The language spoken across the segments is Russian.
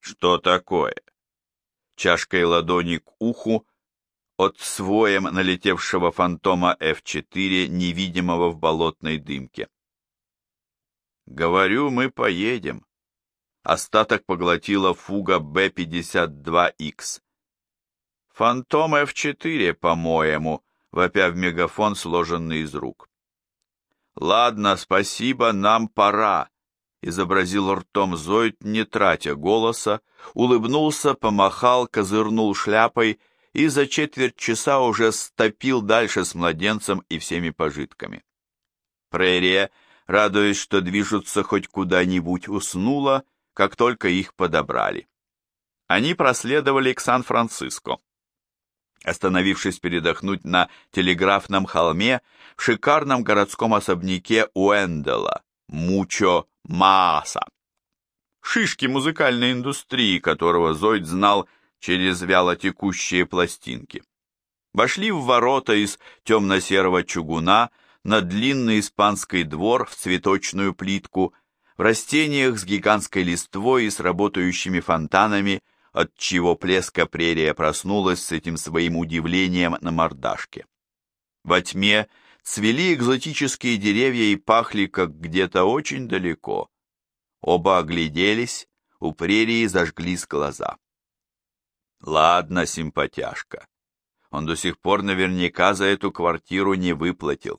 Что такое? Чашкой ладони к уху от своем налетевшего фантома F4, невидимого в болотной дымке. Говорю, мы поедем. Остаток поглотила фуга Б-52Х. Фантом F4, по-моему, вопя в мегафон, сложенный из рук. Ладно, спасибо, нам пора. Изобразил ртом Зойд, не тратя голоса, улыбнулся, помахал, козырнул шляпой и за четверть часа уже стопил дальше с младенцем и всеми пожитками. Прерия, радуясь, что движутся хоть куда-нибудь, уснула, как только их подобрали. Они проследовали к Сан-Франциско. Остановившись передохнуть на телеграфном холме в шикарном городском особняке Уэндела, Мучо Мааса, шишки музыкальной индустрии, которого Зойд знал через вялотекущие пластинки. Вошли в ворота из темно-серого чугуна на длинный испанский двор в цветочную плитку, в растениях с гигантской листвой и с работающими фонтанами, отчего плеска прерия проснулась с этим своим удивлением на мордашке. Во тьме цвели экзотические деревья и пахли, как где-то очень далеко. Оба огляделись, у прерии зажглись глаза. Ладно, симпатяшка. Он до сих пор наверняка за эту квартиру не выплатил.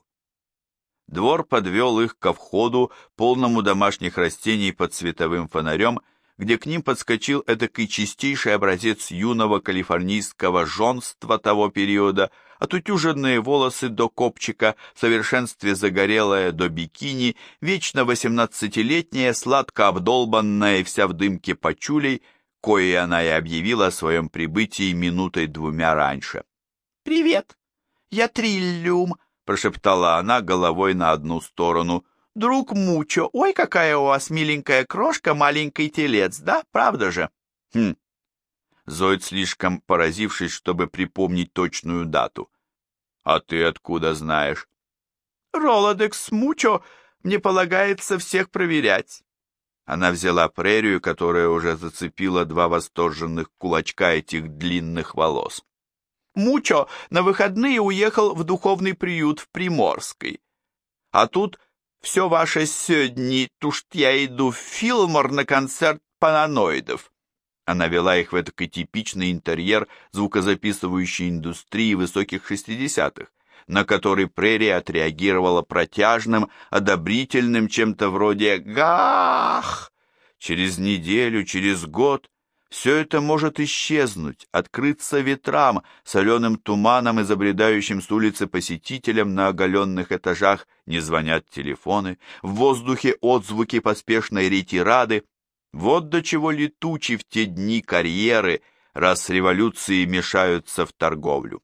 Двор подвел их ко входу, полному домашних растений под световым фонарем, где к ним подскочил этакий чистейший образец юного калифорнийского жонства того периода, отутюженные волосы до копчика, в совершенстве загорелая до бикини, вечно 18-летняя, сладко обдолбанная и вся в дымке пачулей, коей она и объявила о своем прибытии минутой-двумя раньше. «Привет, я Триллиум», — прошептала она головой на одну сторону. «Друг Мучо, ой, какая у вас миленькая крошка, маленький телец, да, правда же?» «Хм». Зойд, слишком поразившись, чтобы припомнить точную дату. «А ты откуда знаешь?» «Ролодекс Мучо, мне полагается всех проверять». Она взяла прерию, которая уже зацепила два восторженных кулачка этих длинных волос. «Мучо на выходные уехал в духовный приют в Приморской. А тут все ваше сёдни, тушт я иду в Филмор на концерт паноноидов». Она вела их в этакий типичный интерьер звукозаписывающей индустрии высоких 60-х, на который прерия отреагировала протяжным, одобрительным чем-то вроде «Гах!». Через неделю, через год все это может исчезнуть, открыться ветрам, соленым туманом и забредающим с улицы посетителям на оголенных этажах не звонят телефоны, в воздухе отзвуки поспешной ретирады. Вот до чего летучи в те дни карьеры, раз с революцией мешаются в торговлю.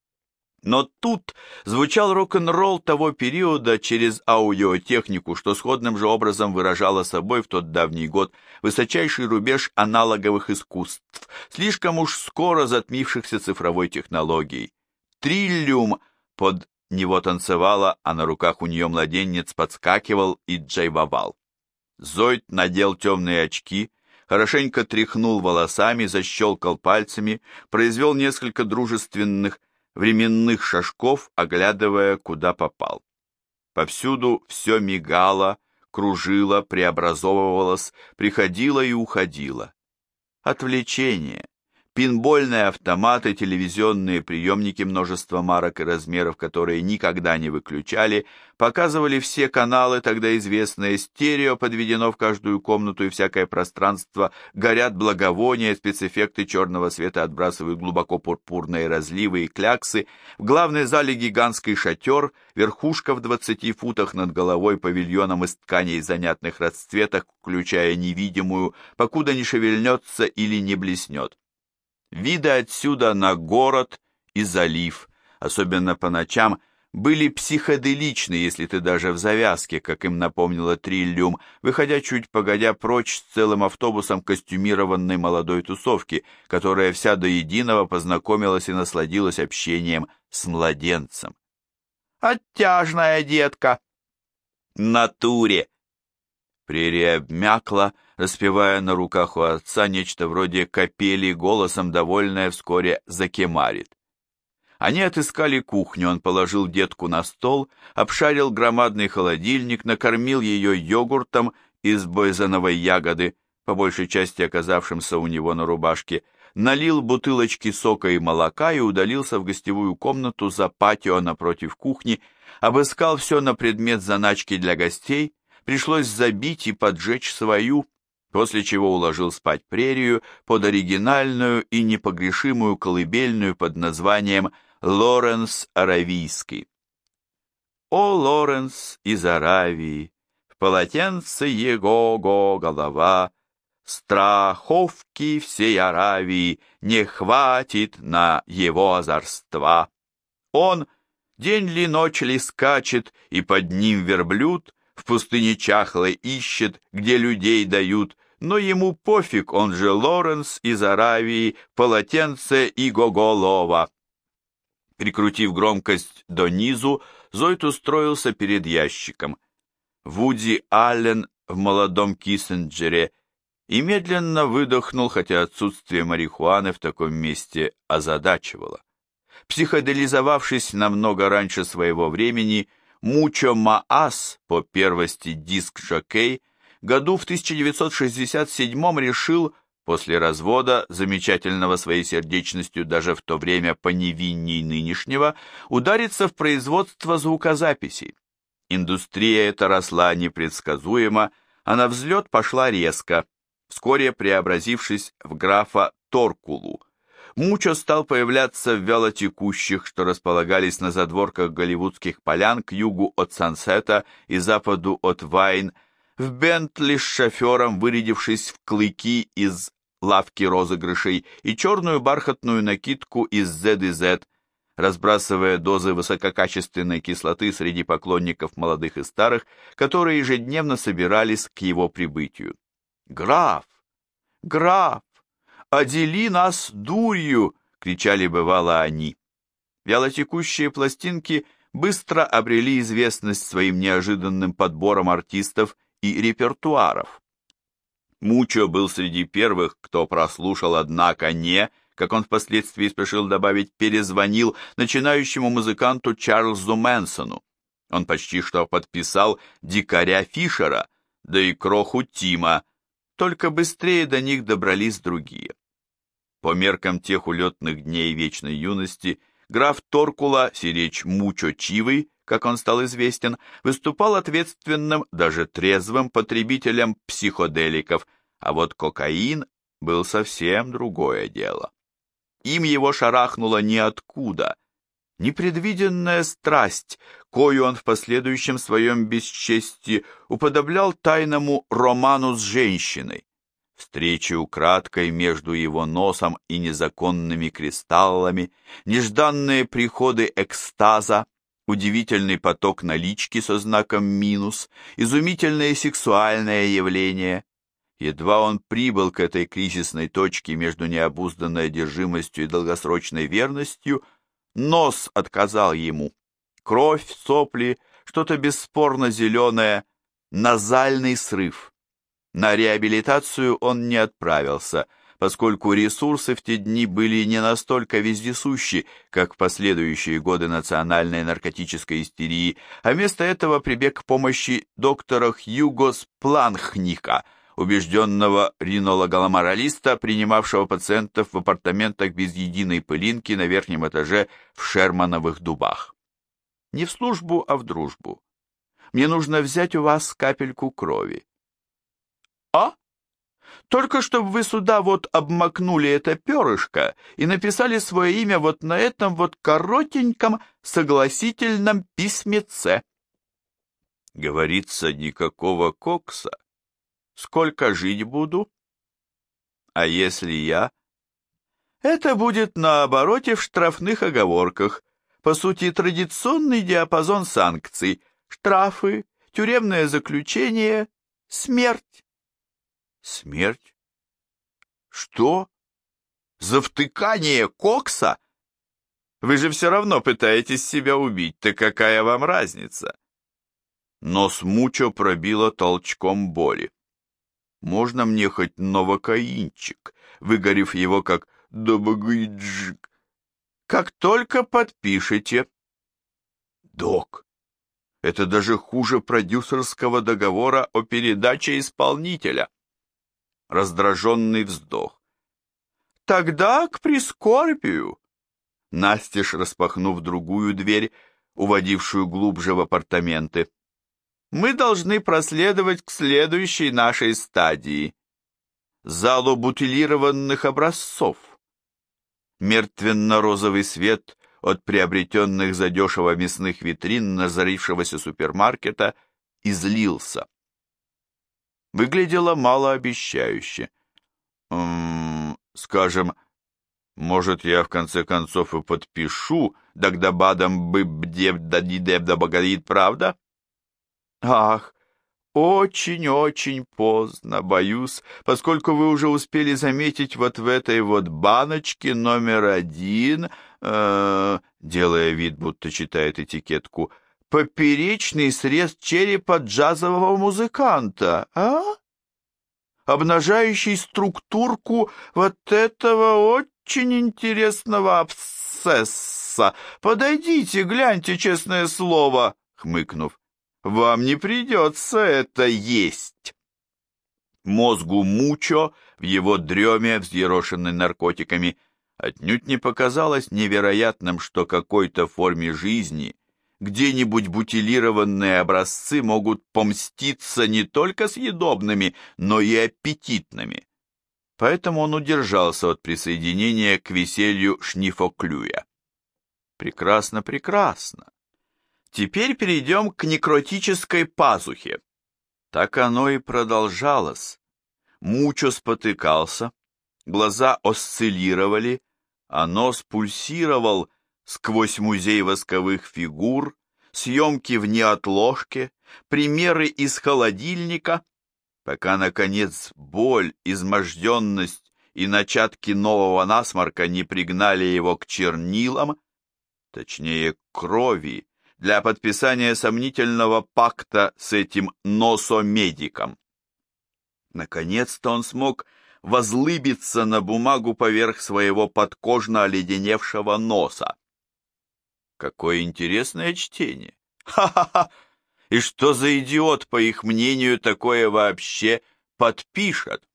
Но тут звучал рок-н-ролл того периода через аудиотехнику, что сходным же образом выражало собой в тот давний год высочайший рубеж аналоговых искусств, слишком уж скоро затмившихся цифровой технологией. Триллиум под него танцевала, а на руках у нее младенец подскакивал и джайвовал. Зойд надел темные очки, хорошенько тряхнул волосами, защелкал пальцами, произвел несколько дружественных временных шажков, оглядывая, куда попал. Повсюду все мигало, кружило, преобразовывалось, приходило и уходило. Отвлечение. Пинбольные автоматы, телевизионные приемники множества марок и размеров, которые никогда не выключали, показывали все каналы, тогда известные, стерео подведено в каждую комнату и всякое пространство, горят благовония, спецэффекты черного света отбрасывают глубоко пурпурные разливы и кляксы, в главной зале гигантский шатер, верхушка в 20 футах над головой павильоном из тканей занятных расцветок, включая невидимую, покуда не шевельнется или не блеснет. Виды отсюда на город и залив, особенно по ночам, были психоделичны, если ты даже в завязке, как им напомнила Триллиум, выходя чуть погодя прочь с целым автобусом костюмированной молодой тусовки, которая вся до единого познакомилась и насладилась общением с младенцем. «Оттяжная детка!» «Натуре!» Прерия обмякла, распевая на руках у отца нечто вроде капели, голосом довольная вскоре закемарит. Они отыскали кухню, он положил детку на стол, обшарил громадный холодильник, накормил ее йогуртом из бойзановой ягоды, по большей части оказавшимся у него на рубашке, налил бутылочки сока и молока и удалился в гостевую комнату за патио напротив кухни, обыскал все на предмет заначки для гостей, пришлось забить и поджечь свою, после чего уложил спать прерию под оригинальную и непогрешимую колыбельную под названием «Лоренс Аравийский». О, Лоренс из Аравии, в полотенце его голова, страховки всей Аравии не хватит на его озорства. Он день ли ночь ли скачет, и под ним верблюд в пустыне чахлой ищет, где людей дают, но ему пофиг, он же Лоренс из Аравии, полотенце и гоголова. Прикрутив громкость до низу, Зойд устроился перед ящиком. Вуди Аллен в молодом Киссинджере и медленно выдохнул, хотя отсутствие марихуаны в таком месте озадачивало. Психоделизовавшись намного раньше своего времени, Мучо Маас, по первости диск-жокей, году в 1967 решил, после развода, замечательного своей сердечностью даже в то время поневинней нынешнего, удариться в производство звукозаписей. Индустрия эта росла непредсказуемо, а на взлет пошла резко, вскоре преобразившись в графа Торкулу. Мучо стал появляться в вялотекущих, что располагались на задворках голливудских полян к югу от Сансета и западу от Вайн, в Бентли с шофером, вырядившись в клыки из лавки розыгрышей и черную бархатную накидку из Z&Z, разбрасывая дозы высококачественной кислоты среди поклонников молодых и старых, которые ежедневно собирались к его прибытию. «Граф! Граф! «Одели нас дурью!» — кричали бывало они. Вялотекущие пластинки быстро обрели известность своим неожиданным подбором артистов и репертуаров. Мучо был среди первых, кто прослушал, однако не, как он впоследствии спешил добавить, перезвонил начинающему музыканту Чарльзу Мэнсону. Он почти что подписал «Дикаря Фишера», да и кроху Тима, только быстрее до них добрались другие. По меркам тех улетных дней вечной юности, граф Торкула, сиречь Мучо Чивый, как он стал известен, выступал ответственным, даже трезвым потребителем психоделиков, а вот кокаин был совсем другое дело. Им его шарахнуло ниоткуда, непредвиденная страсть, кою он в последующем своем бесчестии уподоблял тайному роману с женщиной. Встречи украдкой между его носом и незаконными кристаллами, нежданные приходы экстаза, удивительный поток налички со знаком минус, изумительное сексуальное явление. Едва он прибыл к этой кризисной точке между необузданной одержимостью и долгосрочной верностью, нос отказал ему. Кровь, сопли, что-то бесспорно зеленое, назальный срыв. На реабилитацию он не отправился, поскольку ресурсы в те дни были не настолько вездесущи, как в последующие годы национальной наркотической истерии, а вместо этого прибег к помощи доктора Хьюго Спланхника, убежденного ринологоморалиста, принимавшего пациентов в апартаментах без единой пылинки на верхнем этаже в Шермановых Дубах. Не в службу, а в дружбу. Мне нужно взять у вас капельку крови. А? Только чтобы вы сюда вот обмакнули это перышко и написали свое имя вот на этом вот коротеньком согласительном письмеце. Говорится, никакого кокса. Сколько жить буду? А если я? Это будет на обороте в штрафных оговорках. По сути, традиционный диапазон санкций. Штрафы, тюремное заключение, смерть. Смерть? Что? За втыкание кокса? Вы же все равно пытаетесь себя убить, так какая вам разница? Нос Мучо пробило толчком боли. «Можно мне хоть новокаинчик?» Выгорев его как «добагыджик». «Как только подпишете». «Док, это даже хуже продюсерского договора о передаче исполнителя». Раздраженный вздох. «Тогда к прискорбию». Настежь распахнув другую дверь, уводившую глубже в апартаменты. «Мы должны проследовать к следующей нашей стадии. Залу бутилированных образцов». Мертвенно-розовый свет от приобретенных задешево мясных витрин разорившегося супермаркета излился. Выглядело малообещающе. Скажем, может, я в конце концов и подпишу «Дагдабадам быбдеб дадидеб да багалит», правда? Ах, очень-очень поздно, боюсь, поскольку вы уже успели заметить вот в этой вот баночке номер 1, делая вид, будто читает этикетку, поперечный срез черепа джазового музыканта, обнажающий структурку вот этого очень интересного абсцесса. Подойдите, гляньте, честное слово, хмыкнув. Вам не придется это есть. Мозгу Мучо в его дреме, взъерошенной наркотиками, отнюдь не показалось невероятным, что какой-то форме жизни где-нибудь бутилированные образцы могут помститься не только съедобными, но и аппетитными. Поэтому он удержался от присоединения к веселью Шнифоклюя. Прекрасно, прекрасно. Теперь перейдем к некротической пазухе. Так оно и продолжалось. Мучо спотыкался, глаза осциллировали, а нос пульсировал сквозь музей восковых фигур, съемки в неотложке, примеры из холодильника, пока, наконец, боль, изможденность и начатки нового насморка не пригнали его к чернилам, точнее, крови, для подписания сомнительного пакта с этим носомедиком. Наконец-то он смог возлыбиться на бумагу поверх своего подкожно оледеневшего носа. Какое интересное чтение! Ха-ха-ха! И что за идиот, по их мнению, такое вообще подпишет?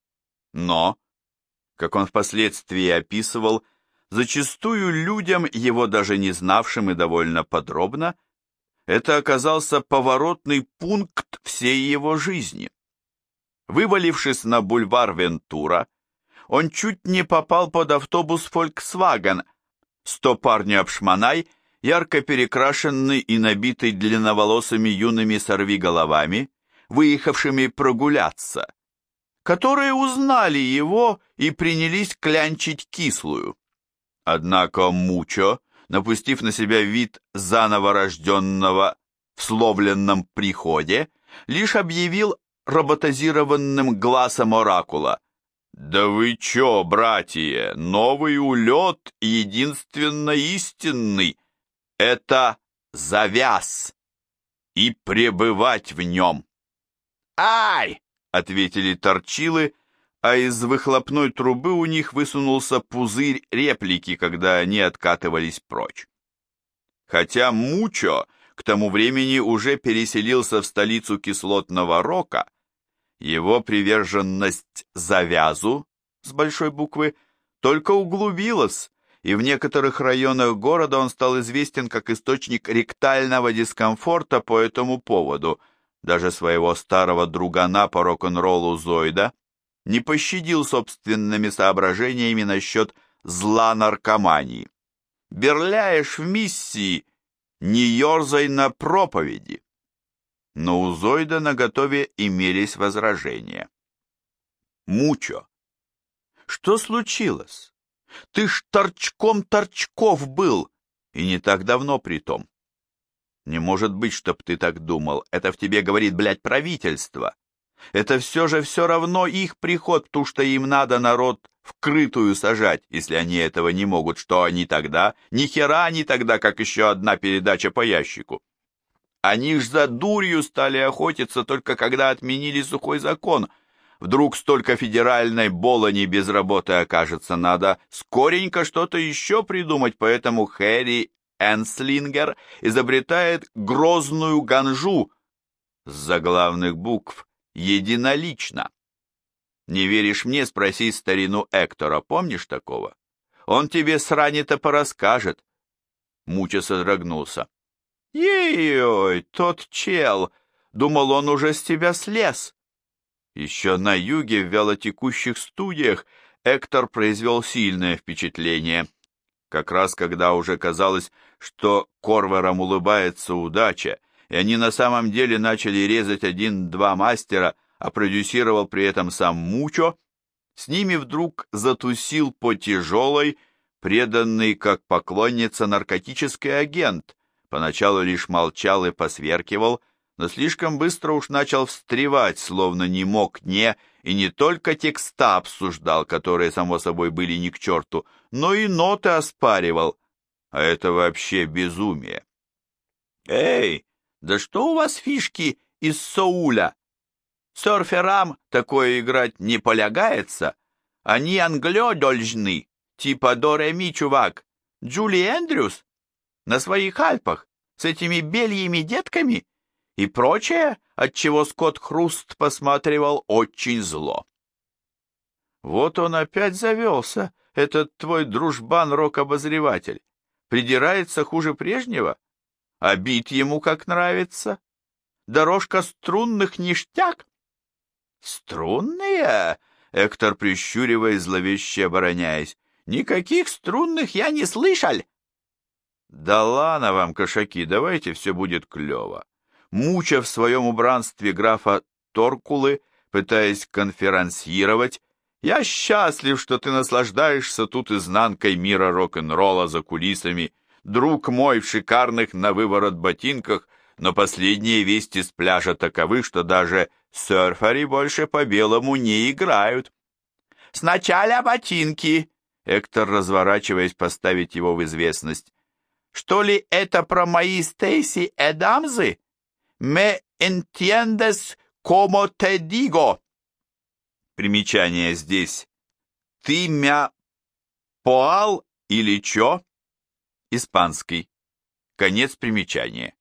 Но, как он впоследствии описывал, зачастую людям, его даже не знавшим и довольно подробно, это оказался поворотный пункт всей его жизни. Вывалившись на бульвар Вентура, он чуть не попал под автобус Volkswagen, 100 парня обшмонай, ярко перекрашенный и набитый длинноволосыми юными сорвиголовами, выехавшими прогуляться, которые узнали его и принялись клянчить кислую. Однако Мучо, напустив на себя вид заново рожденного в словленном приходе, лишь объявил роботизированным глазом оракула: «Да вы чё, братья, новый улет, единственно истинный, это завяз, и пребывать в нем». «Ай!» — ответили торчилы, а из выхлопной трубы у них высунулся пузырь реплики, когда они откатывались прочь. Хотя Мучо к тому времени уже переселился в столицу кислотного рока, его приверженность завязу с большой буквы только углубилась, и в некоторых районах города он стал известен как источник ректального дискомфорта по этому поводу. Даже своего старого другана по рок-н-роллу Зойда не пощадил собственными соображениями насчет зла наркомании. «Берляешь в миссии, не ерзай на проповеди». Но у Зойда наготове имелись возражения. «Мучо, что случилось? Ты ж торчком торчков был, и не так давно притом. Не может быть, чтоб ты так думал, это в тебе говорит, блядь, правительство. Это все же все равно их приход, потому что им надо народ вкрытую сажать, если они этого не могут, что они тогда? Ни хера они тогда, как еще одна передача по ящику». Они ж за дурью стали охотиться, только когда отменили сухой закон. Вдруг столько федеральной болони без работы окажется, надо скоренько что-то еще придумать, поэтому Хэри Энслингер изобретает грозную ганжу с заглавных букв «Единолично». Не веришь мне, спроси старину Эктора, помнишь такого? Он тебе сране-то порасскажет. Муча содрогнулся. Ей-ой, тот чел, думал, он уже с тебя слез. Еще на юге в вялотекущих студиях Эктор произвел сильное впечатление. Как раз когда уже казалось, что Корверам улыбается удача, и они на самом деле начали резать один-два мастера, а продюсировал при этом сам Мучо, с ними вдруг затусил по тяжелой, преданный как поклонница наркотический агент, поначалу лишь молчал и посверкивал, но слишком быстро уж начал встревать, словно не мог и не только текста обсуждал, которые, само собой, были ни к черту, но и ноты оспаривал, а это вообще безумие. «Эй, да что у вас фишки из Соуля? Серферам такое играть не полагается. Они англё должны, типа до-ре-ми, чувак. Джули Эндрюс на своих Альпах с этими бельими детками и прочее, отчего Скотт Хруст посматривал очень зло». Вот он опять завелся, этот твой дружбан-рок-обозреватель. Придирается хуже прежнего, а бит ему как нравится. Дорожка струнных ништяк. «Струнные?» — Эктор, прищуриваясь, зловеще обороняясь. «Никаких струнных я не слышал!» «Да ладно вам, кошаки, давайте все будет клево». Муча в своем убранстве графа Торкулы, пытаясь конферансировать, «Я счастлив, что ты наслаждаешься тут изнанкой мира рок-н-ролла за кулисами, друг мой в шикарных на выворот ботинках, но последние вести с пляжа таковы, что даже серфери больше по белому не играют». «Сначала ботинки», — Эктор, разворачиваясь, поставить его в известность. «Что ли это про мои Стейси Эдамзы? Me entiendes como te digo?» Примечание здесь. «Ты мя поал или чё?» Испанский. Конец примечания.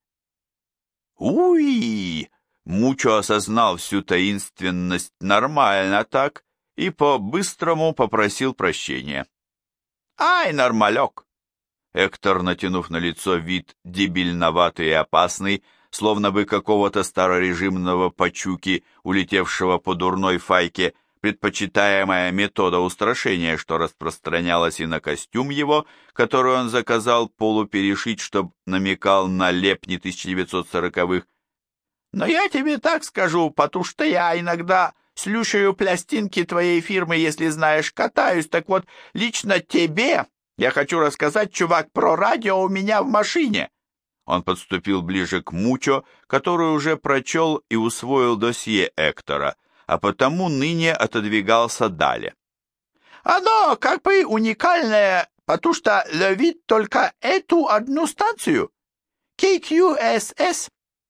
«Уи!» Мучо осознал всю таинственность нормально так и по-быстрому попросил прощения. «Ай, нормалек!» Эктор, натянув на лицо вид дебильноватый и опасный, словно бы какого-то старорежимного пачуки, улетевшего по дурной файке, предпочитаемая метода устрашения, что распространялась и на костюм его, который он заказал полуперешить, чтоб намекал на лепни 1940-х. «Но я тебе так скажу, потому что я иногда слушаю пластинки твоей фирмы, если знаешь, катаюсь, так вот, лично тебе я хочу рассказать, чувак, про радио у меня в машине». Он подступил ближе к Мучо, который уже прочел и усвоил досье Эктора, а потому ныне отодвигался далее. «Оно как бы уникальное, потому что ловит только эту одну станцию. KQSS.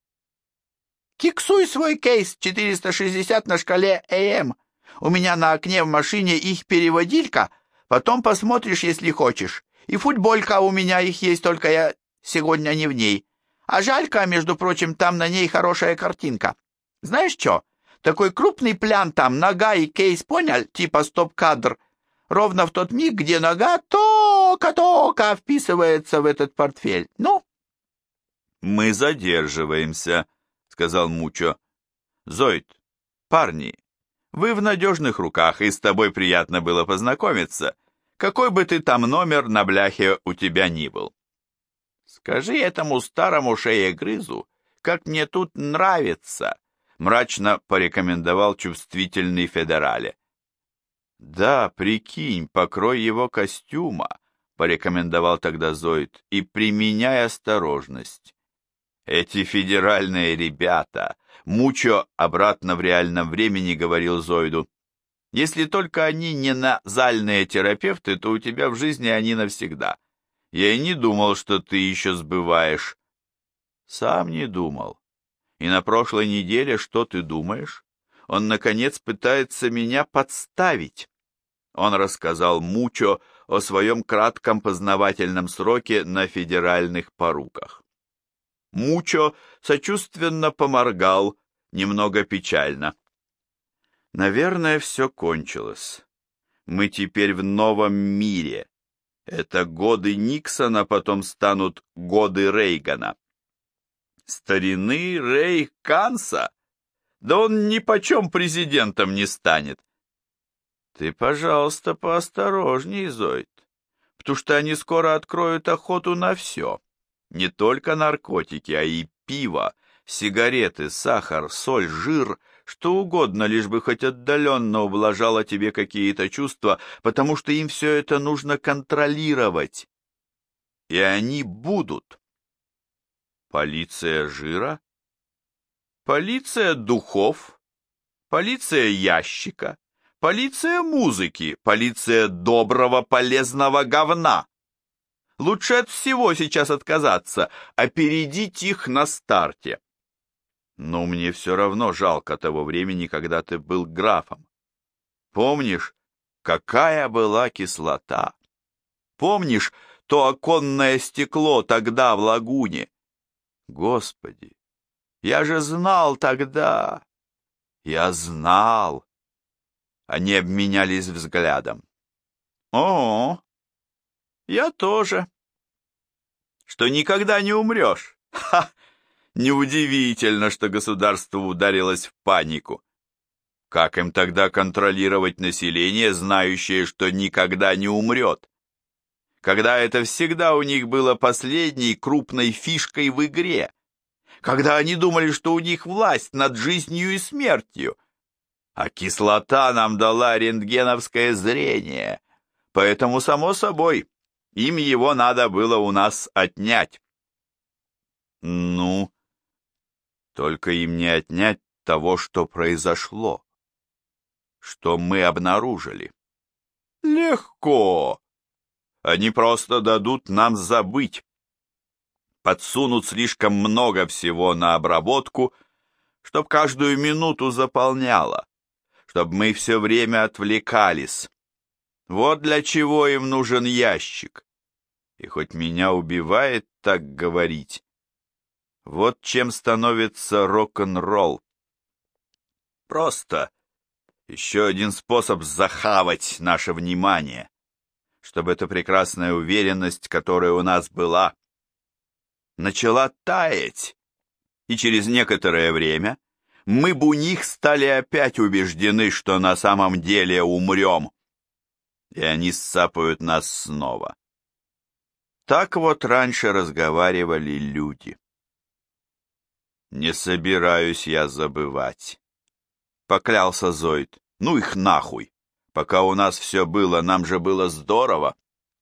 Киксуй свой кейс 460 на шкале AM. У меня на окне в машине их переводилька, потом посмотришь, если хочешь. И футболька у меня их есть, только я сегодня не в ней. А жалька, между прочим, там на ней хорошая картинка. Знаешь что? Такой крупный плян там, нога и кейс, понял? Типа стоп-кадр. Ровно в тот миг, где нога только вписывается в этот портфель. Ну?» «Мы задерживаемся», — сказал Мучо. «Зойд, парни, вы в надежных руках, и с тобой приятно было познакомиться, какой бы ты там номер на бляхе у тебя ни был. Скажи этому старому шеегрызу, как мне тут нравится», — мрачно порекомендовал чувствительный федерале. «Да, прикинь, покрой его костюма», — порекомендовал тогда Зойд, — «и применяй осторожность. Эти федеральные ребята», — Мучо обратно в реальном времени говорил Зойду, — «если только они не назальные терапевты, то у тебя в жизни они навсегда. Я и не думал, что ты еще сбываешь». Сам не думал. И на прошлой неделе, что ты думаешь? Он, наконец, пытается меня подставить. Он рассказал Мучо о своем кратком познавательном сроке на федеральных поруках. Мучо сочувственно поморгал, немного печально. Наверное, все кончилось. Мы теперь в новом мире. Это годы Никсона, потом станут годы Рейгана. Старины Рей Канса? Да он ни почем президентом не станет. Ты, пожалуйста, поосторожней, Зойд, потому что они скоро откроют охоту на все. Не только наркотики, а и пиво, сигареты, сахар, соль, жир, что угодно, лишь бы хоть отдаленно ублажало тебе какие-то чувства, потому что им все это нужно контролировать. И они будут. Полиция жира? Полиция духов? Полиция ящика? Полиция музыки? Полиция доброго полезного говна? Лучше от всего сейчас отказаться, опередить их на старте. Но мне все равно жалко того времени, когда ты был графом. Помнишь, какая была кислота? Помнишь то оконное стекло тогда в лагуне? Господи, я же знал тогда. Я знал. Они обменялись взглядом. О, я тоже. Что никогда не умрешь. Ха! Неудивительно, что государство ударилось в панику. Как им тогда контролировать население, знающее, что никогда не умрет? Когда это всегда у них было последней крупной фишкой в игре? Когда они думали, что у них власть над жизнью и смертью? А кислота нам дала рентгеновское зрение, поэтому, само собой, им его надо было у нас отнять. Ну, только им не отнять того, что произошло, что мы обнаружили. Легко. Они просто дадут нам забыть. Подсунут слишком много всего на обработку, чтоб каждую минуту заполняло, чтоб мы все время отвлекались. Вот для чего им нужен ящик. И хоть меня убивает так говорить, вот чем становится рок-н-ролл. Просто еще один способ захавать наше внимание, чтобы эта прекрасная уверенность, которая у нас была, начала таять, и через некоторое время мы бы у них стали опять убеждены, что на самом деле умрем, и они сцапают нас снова. Так вот раньше разговаривали люди. «Не собираюсь я забывать», — поклялся Зойд. «Ну их нахуй! Пока у нас все было, нам же было здорово!»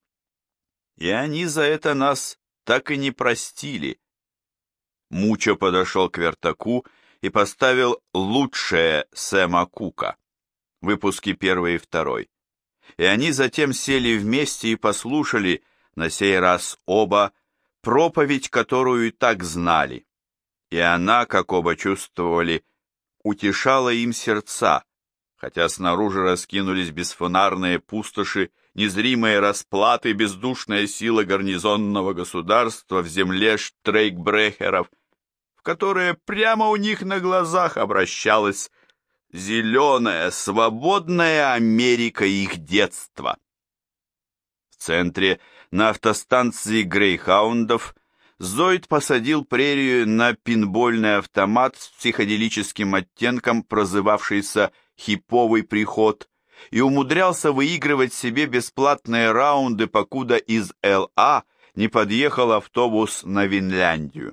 И они за это нас так и не простили. Мучо подошел к вертаку и поставил лучшее Сэма Кука, выпуски 1 и 2. И они затем сели вместе и послушали, на сей раз оба, проповедь, которую и так знали. И она, как оба чувствовали, утешала им сердца, хотя снаружи раскинулись бесфонарные пустоши, незримые расплаты, бездушная сила гарнизонного государства в земле штрейкбрехеров, в которые прямо у них на глазах обращалась зеленая, свободная Америка их детства. В центре, на автостанции Грейхаундов, Зойд посадил прерию на пинбольный автомат с психоделическим оттенком, прозывавшийся «хиповый приход», и умудрялся выигрывать себе бесплатные раунды, покуда из Л.А. не подъехал автобус на Винляндию.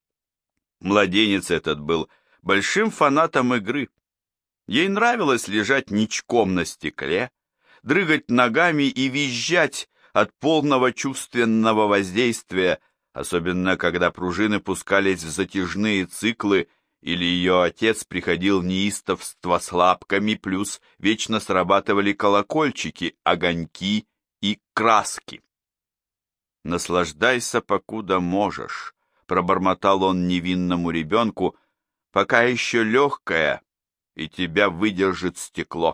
Младенец этот был большим фанатом игры. Ей нравилось лежать ничком на стекле, дрыгать ногами и визжать от полного чувственного воздействия, особенно когда пружины пускались в затяжные циклы, или ее отец приходил в неистовство с лапками, плюс вечно срабатывали колокольчики, огоньки и краски. «Наслаждайся, покуда можешь», — пробормотал он невинному ребенку, пока еще легкая, и тебя выдержит стекло.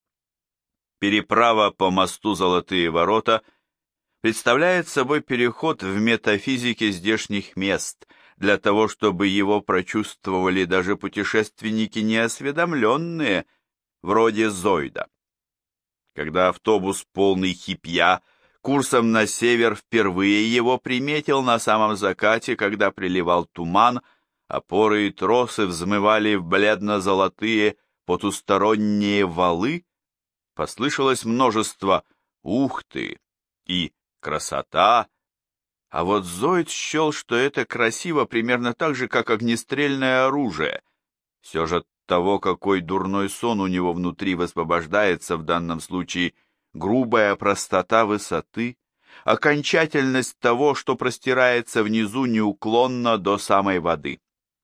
Переправа по мосту Золотые ворота представляет собой переход в метафизике здешних мест, для того, чтобы его прочувствовали даже путешественники неосведомленные, вроде Зойда. Когда автобус, полный хипья, курсом на север впервые его приметил на самом закате, когда приливал туман, опоры и тросы взмывали в бледно-золотые потусторонние валы, послышалось множество «ух ты» и «красота», а вот Зоид счел, что это красиво примерно так же, как огнестрельное оружие. Все же от того, какой дурной сон у него внутри высвобождается в данном случае, грубая простота высоты, окончательность того, что простирается внизу неуклонно до самой воды.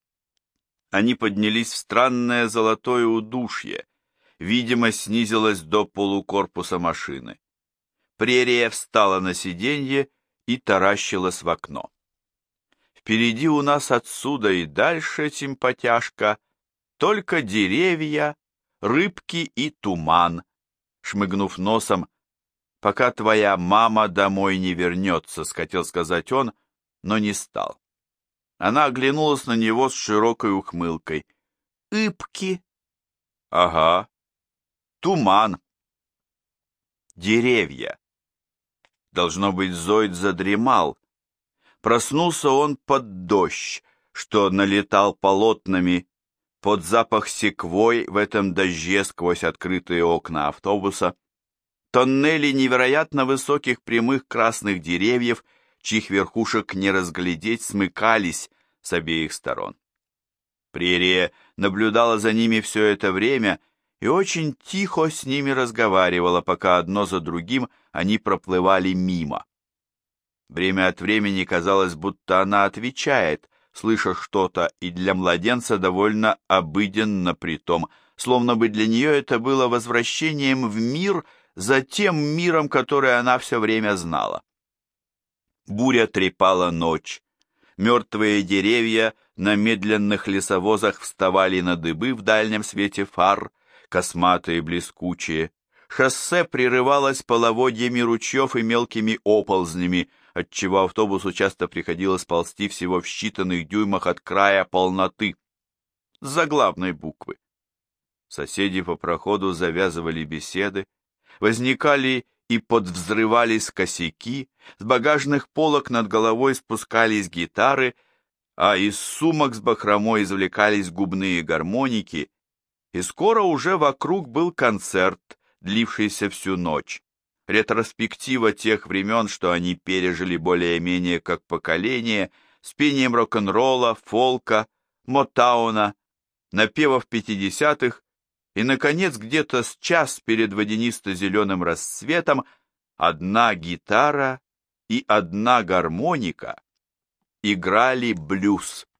Они поднялись в странное золотое удушье, видимость снизилась до полукорпуса машины. Прерия встала на сиденье и таращилась в окно. Впереди у нас отсюда и дальше, симпатяшка, только деревья, рыбки и туман, шмыгнув носом, пока твоя мама домой не вернется, хотел сказать он, но не стал. Она оглянулась на него с широкой ухмылкой. Ыбки. Ага. Туман. Деревья. Должно быть, Зоид задремал. Проснулся он под дождь, что налетал полотнами, под запах секвой в этом дожде сквозь открытые окна автобуса, тоннели невероятно высоких прямых красных деревьев, чьих верхушек не разглядеть, смыкались с обеих сторон. Прерия наблюдала за ними все это время и очень тихо с ними разговаривала, пока одно за другим они проплывали мимо. Время от времени казалось, будто она отвечает, слыша что-то, и для младенца довольно обыденно притом, словно бы для нее это было возвращением в мир за тем миром, который она все время знала. Буря трепала ночь. Мертвые деревья на медленных лесовозах вставали на дыбы в дальнем свете фар, косматые, блескучие. Шоссе прерывалось половодьями ручьев и мелкими оползнями, отчего автобусу часто приходилось ползти всего в считанных дюймах от края полноты, с заглавной буквы. Соседи по проходу завязывали беседы, возникали и подвзрывались косяки, с багажных полок над головой спускались гитары, а из сумок с бахромой извлекались губные гармоники, и скоро уже вокруг был концерт, длившийся всю ночь. Ретроспектива тех времен, что они пережили более-менее как поколение, с пением рок-н-ролла, фолка, мотауна, напевов 50-х, и, наконец, где-то с час перед водянисто-зеленым рассветом одна гитара и одна гармоника играли блюз.